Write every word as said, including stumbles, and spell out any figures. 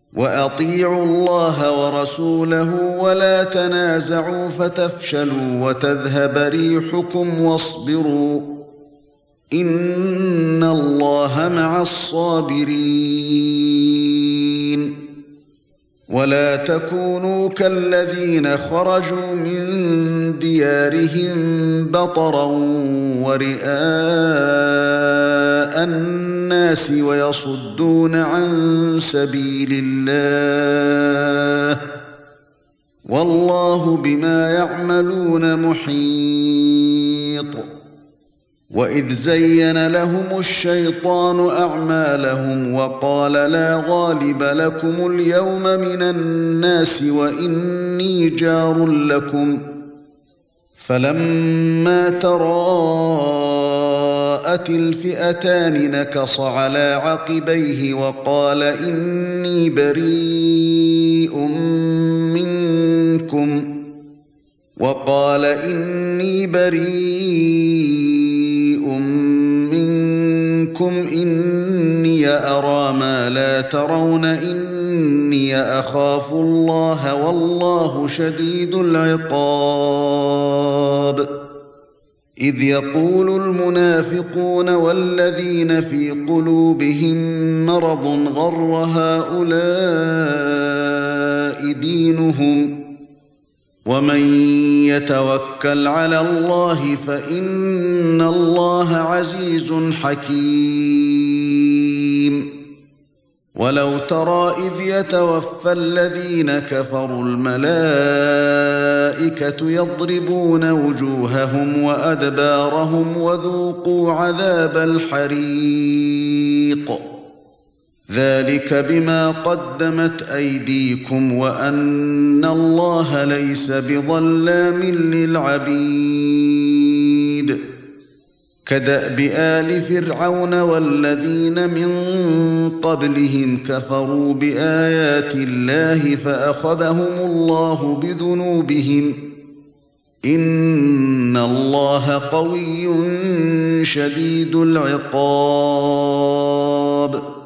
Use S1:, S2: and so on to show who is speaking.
S1: وأطيعوا الله ورسوله ولا تنازعوا فتفشلوا وتذهب ريحكم واصبروا إن الله مع الصابرين ولا تكونوا كالذين خرجوا من ديارهم بطرا ورئاء الناس ويصدون عن سبيل الله والله بما يعملون محيط وإذ زين لهم الشيطان أعمالهم وقال لا غالب لكم اليوم من الناس وإني جار لكم فلما تراءت الفئتان نكص على عقبيه وقال إني بريء منكم وقال إني بريء منكم إني أرى ما لا ترون إني أخاف الله والله شديد العقاب إذ يقول المنافقون والذين في قلوبهم مرض غر هؤلاء دينهم ومن يتوكل على الله فإن الله عزيز حكيم ولو ترى إذ يتوفى الذين كفروا الملائكة يضربون وجوههم وأدبارهم وذوقوا عذاب الحريق ذلك بما قدمت أيديكم وأن الله ليس بظلام للعبيد كدأب آل فرعون والذين من قبلهم كفروا بآيات الله فأخذهم الله بذنوبهم إن الله قوي شديد العقاب